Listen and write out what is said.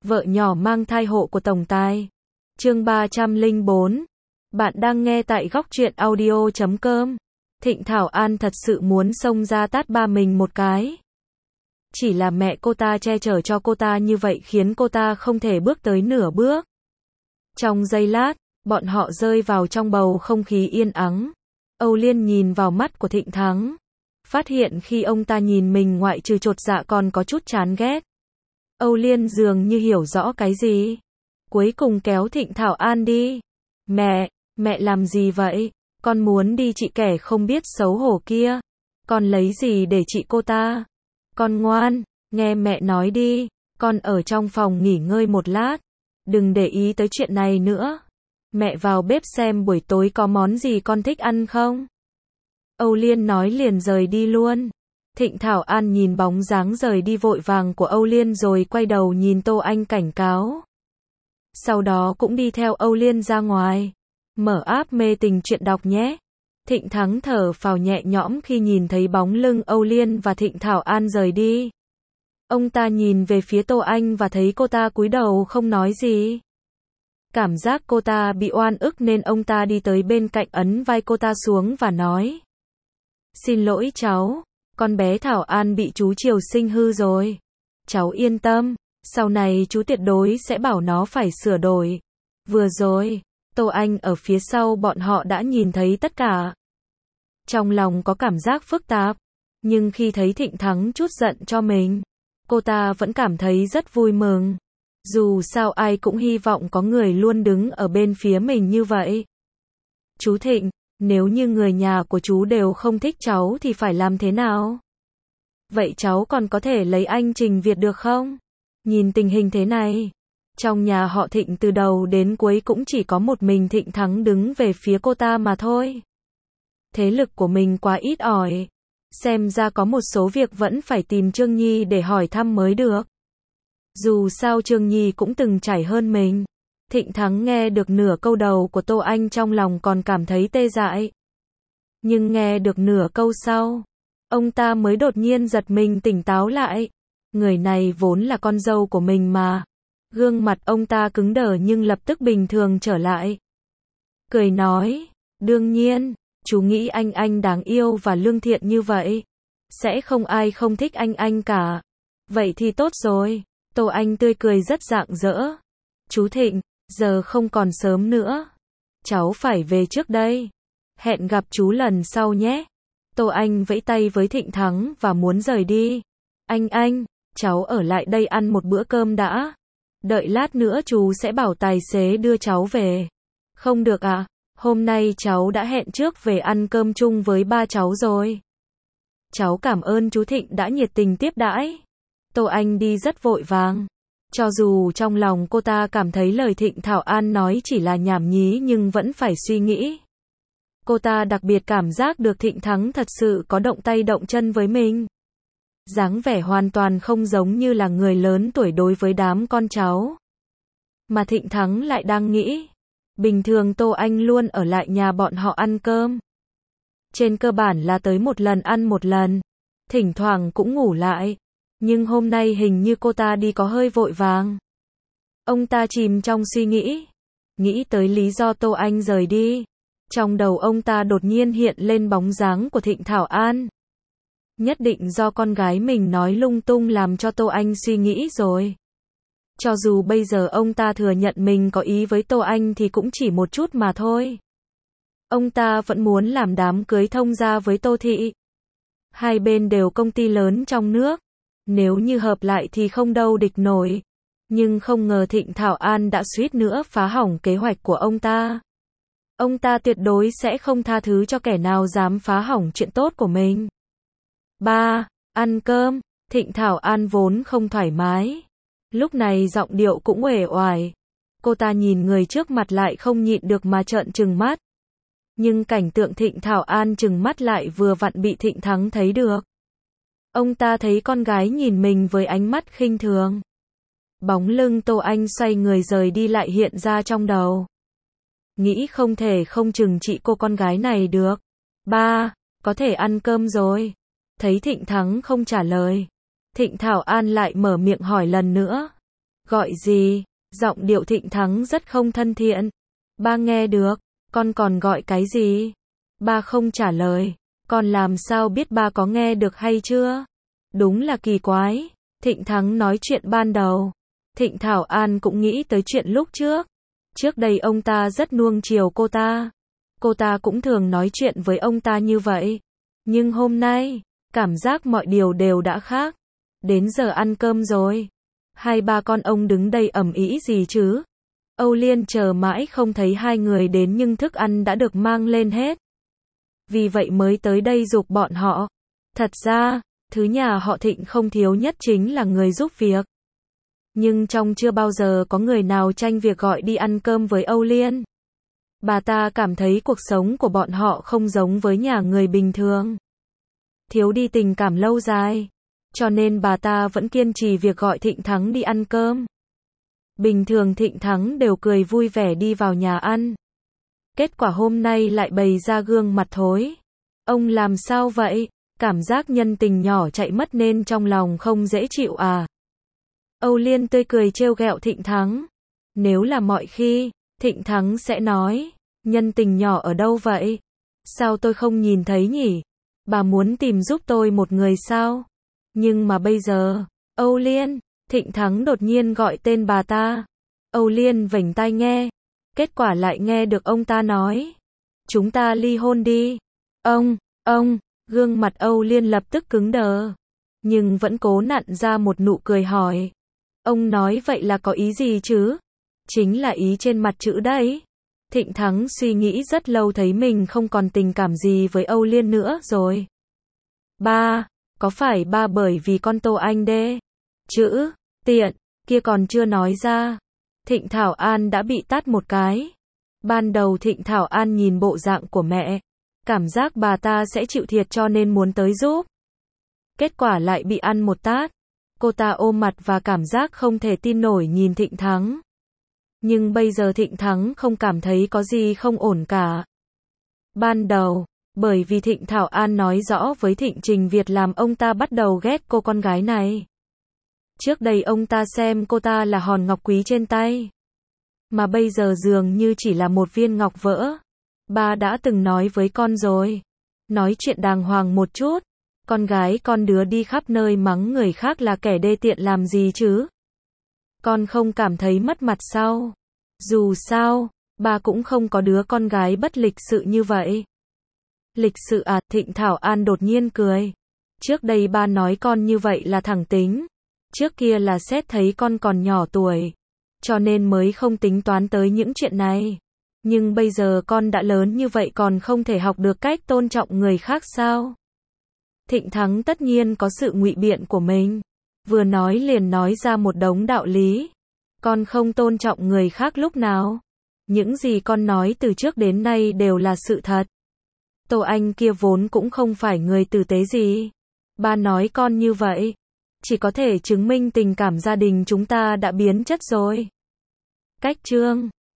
Vợ nhỏ mang thai hộ của tổng tài. Chương 304. Bạn đang nghe tại góc truyện audio.com. Thịnh Thảo An thật sự muốn xông ra tát ba mình một cái. Chỉ là mẹ cô ta che chở cho cô ta như vậy khiến cô ta không thể bước tới nửa bước. Trong giây lát, bọn họ rơi vào trong bầu không khí yên ắng. Âu Liên nhìn vào mắt của Thịnh Thắng. Phát hiện khi ông ta nhìn mình ngoại trừ chột dạ còn có chút chán ghét. Âu Liên dường như hiểu rõ cái gì. Cuối cùng kéo Thịnh Thảo An đi. Mẹ làm gì vậy? Con muốn đi chị kẻ không biết xấu hổ kia. Con lấy gì để trị cô ta? Con ngoan, nghe mẹ nói đi. Con ở trong phòng nghỉ ngơi một lát. Đừng để ý tới chuyện này nữa. Mẹ vào bếp xem buổi tối có món gì con thích ăn không? Âu Liên nói liền rời đi luôn. Thịnh Thảo An nhìn bóng dáng rời đi vội vàng của Âu Liên rồi quay đầu nhìn Tô Anh cảnh cáo. Sau đó cũng đi theo Âu Liên ra ngoài. Mở app mê tình truyện đọc nhé. Thịnh Thắng thở phào nhẹ nhõm khi nhìn thấy bóng lưng Âu Liên và Thịnh Thảo An rời đi. Ông ta nhìn về phía Tô Anh và thấy cô ta cúi đầu không nói gì. Cảm giác cô ta bị oan ức nên ông ta đi tới bên cạnh ấn vai cô ta xuống và nói. Xin lỗi cháu, con bé Thảo An bị chú Triều Sinh hư rồi. Cháu yên tâm, sau này chú tuyệt đối sẽ bảo nó phải sửa đổi. Vừa rồi, Tô Anh ở phía sau bọn họ đã nhìn thấy tất cả. Trong lòng có cảm giác phức tạp, nhưng khi thấy Thịnh Thắng trút giận cho mình, cô ta vẫn cảm thấy rất vui mừng. Dù sao ai cũng hy vọng có người luôn đứng ở bên phía mình như vậy. Chú Thịnh, nếu như người nhà của chú đều không thích cháu thì phải làm thế nào? Vậy cháu còn có thể lấy anh Trình Việt được không? Nhìn tình hình thế này, trong nhà họ Thịnh từ đầu đến cuối cũng chỉ có một mình Thịnh Thắng đứng về phía cô ta mà thôi. Thế lực của mình quá ít ỏi. Xem ra có một số việc vẫn phải tìm Trương Nhi để hỏi thăm mới được. Dù sao Trương Nhi cũng từng trải hơn mình. Thịnh Thắng nghe được nửa câu đầu của Tô Anh trong lòng còn cảm thấy tê dại. Nhưng nghe được nửa câu sau, ông ta mới đột nhiên giật mình tỉnh táo lại. Người này vốn là con dâu của mình mà. Gương mặt ông ta cứng đờ nhưng lập tức bình thường trở lại. Cười nói, đương nhiên, chú nghĩ anh đáng yêu và lương thiện như vậy. Sẽ không ai không thích anh cả. Vậy thì tốt rồi. Tô Anh tươi cười rất rạng rỡ. Chú Thịnh, giờ không còn sớm nữa. Cháu phải về trước đây. Hẹn gặp chú lần sau nhé. Tô Anh vẫy tay với Thịnh Thắng và muốn rời đi. Anh, cháu ở lại đây ăn một bữa cơm đã. Đợi lát nữa chú sẽ bảo tài xế đưa cháu về. Không được à, hôm nay cháu đã hẹn trước về ăn cơm chung với ba cháu rồi. Cháu cảm ơn chú Thịnh đã nhiệt tình tiếp đãi. Tô Anh đi rất vội vàng. Cho dù trong lòng cô ta cảm thấy lời Thịnh Thảo An nói chỉ là nhảm nhí nhưng vẫn phải suy nghĩ. Cô ta đặc biệt cảm giác được Thịnh Thắng thật sự có động tay động chân với mình. Dáng vẻ hoàn toàn không giống như là người lớn tuổi đối với đám con cháu. Mà Thịnh Thắng lại đang nghĩ. Bình thường Tô Anh luôn ở lại nhà bọn họ ăn cơm. Trên cơ bản là tới một lần ăn một lần. Thỉnh thoảng cũng ngủ lại. Nhưng hôm nay hình như cô ta đi có hơi vội vàng. Ông ta chìm trong suy nghĩ. Nghĩ tới lý do Tô Anh rời đi. Trong đầu ông ta đột nhiên hiện lên bóng dáng của Thịnh Thảo An. Nhất định do con gái mình nói lung tung làm cho Tô Anh suy nghĩ rồi. Cho dù bây giờ ông ta thừa nhận mình có ý với Tô Anh thì cũng chỉ một chút mà thôi. Ông ta vẫn muốn làm đám cưới thông gia với Tô Thị. Hai bên đều công ty lớn trong nước. Nếu như hợp lại thì không đâu địch nổi. Nhưng không ngờ Thịnh Thảo An đã suýt nữa phá hỏng kế hoạch của ông ta. Ông ta tuyệt đối sẽ không tha thứ cho kẻ nào dám phá hỏng chuyện tốt của mình. 3. Ăn cơm. Thịnh Thảo An vốn không thoải mái. Lúc này giọng điệu cũng uể oải. Cô ta nhìn người trước mặt lại không nhịn được mà trợn trừng mắt. Nhưng cảnh tượng Thịnh Thảo An trừng mắt lại vừa vặn bị Thịnh Thắng thấy được. Ông ta thấy con gái nhìn mình với ánh mắt khinh thường. Bóng lưng Tô Anh xoay người rời đi lại hiện ra trong đầu. Nghĩ không thể không trừng trị cô con gái này được. 3. Có thể ăn cơm rồi. Thấy Thịnh Thắng không trả lời. Thịnh Thảo An lại mở miệng hỏi lần nữa. Gọi gì? Giọng điệu Thịnh Thắng rất không thân thiện. Ba nghe được, con còn gọi cái gì? Ba không trả lời. Con làm sao biết ba có nghe được hay chưa? Đúng là kỳ quái. Thịnh Thắng nói chuyện ban đầu. Thịnh Thảo An cũng nghĩ tới chuyện lúc trước. Trước đây ông ta rất nuông chiều cô ta. Cô ta cũng thường nói chuyện với ông ta như vậy. Nhưng hôm nay, cảm giác mọi điều đều đã khác. Đến giờ ăn cơm rồi. Hai ba con ông đứng đây ầm ĩ gì chứ? Âu Liên chờ mãi không thấy hai người đến nhưng thức ăn đã được mang lên hết. Vì vậy mới tới đây giục bọn họ. Thật ra, thứ nhà họ Thịnh không thiếu nhất chính là người giúp việc. Nhưng trong chưa bao giờ có người nào tranh việc gọi đi ăn cơm với Âu Liên. Bà ta cảm thấy cuộc sống của bọn họ không giống với nhà người bình thường. Thiếu đi tình cảm lâu dài. Cho nên bà ta vẫn kiên trì việc gọi Thịnh Thắng đi ăn cơm. Bình thường Thịnh Thắng đều cười vui vẻ đi vào nhà ăn. Kết quả hôm nay lại bày ra gương mặt thối. Ông làm sao vậy? Cảm giác nhân tình nhỏ chạy mất nên trong lòng không dễ chịu à? Âu Liên tươi cười trêu ghẹo Thịnh Thắng. Nếu là mọi khi, Thịnh Thắng sẽ nói, nhân tình nhỏ ở đâu vậy? Sao tôi không nhìn thấy nhỉ? Bà muốn tìm giúp tôi một người sao? Nhưng mà bây giờ, Âu Liên, Thịnh Thắng đột nhiên gọi tên bà ta. Âu Liên vểnh tai nghe. Kết quả lại nghe được ông ta nói. Chúng ta ly hôn đi. Ông, gương mặt Âu Liên lập tức cứng đờ. Nhưng vẫn cố nặn ra một nụ cười hỏi. Ông nói vậy là có ý gì chứ? Chính là ý trên mặt chữ đấy. Thịnh Thắng suy nghĩ rất lâu thấy mình không còn tình cảm gì với Âu Liên nữa rồi. Ba, có phải ba bởi vì con Tô Anh đê? Chữ, tiện, kia còn chưa nói ra. Thịnh Thảo An đã bị tát một cái. Ban đầu Thịnh Thảo An nhìn bộ dạng của mẹ. Cảm giác bà ta sẽ chịu thiệt cho nên muốn tới giúp. Kết quả lại bị ăn một tát. Cô ta ôm mặt và cảm giác không thể tin nổi nhìn Thịnh Thắng. Nhưng bây giờ Thịnh Thắng không cảm thấy có gì không ổn cả. Ban đầu, bởi vì Thịnh Thảo An nói rõ với Thịnh Trình Việt làm ông ta bắt đầu ghét cô con gái này. Trước đây ông ta xem cô ta là hòn ngọc quý trên tay. Mà bây giờ dường như chỉ là một viên ngọc vỡ. Ba đã từng nói với con rồi. Nói chuyện đàng hoàng một chút. Con gái con đứa đi khắp nơi mắng người khác là kẻ đê tiện làm gì chứ? Con không cảm thấy mất mặt sao? Dù sao, ba cũng không có đứa con gái bất lịch sự như vậy. Lịch sự à? Thịnh Thảo An đột nhiên cười. Trước đây ba nói con như vậy là thẳng tính. Trước kia là xét thấy con còn nhỏ tuổi. Cho nên mới không tính toán tới những chuyện này. Nhưng bây giờ con đã lớn như vậy còn không thể học được cách tôn trọng người khác sao? Thịnh Thắng tất nhiên có sự ngụy biện của mình. Vừa nói liền nói ra một đống đạo lý. Con không tôn trọng người khác lúc nào. Những gì con nói từ trước đến nay đều là sự thật. Tô Anh kia vốn cũng không phải người tử tế gì. Ba nói con như vậy. Chỉ có thể chứng minh tình cảm gia đình chúng ta đã biến chất rồi. Cách chương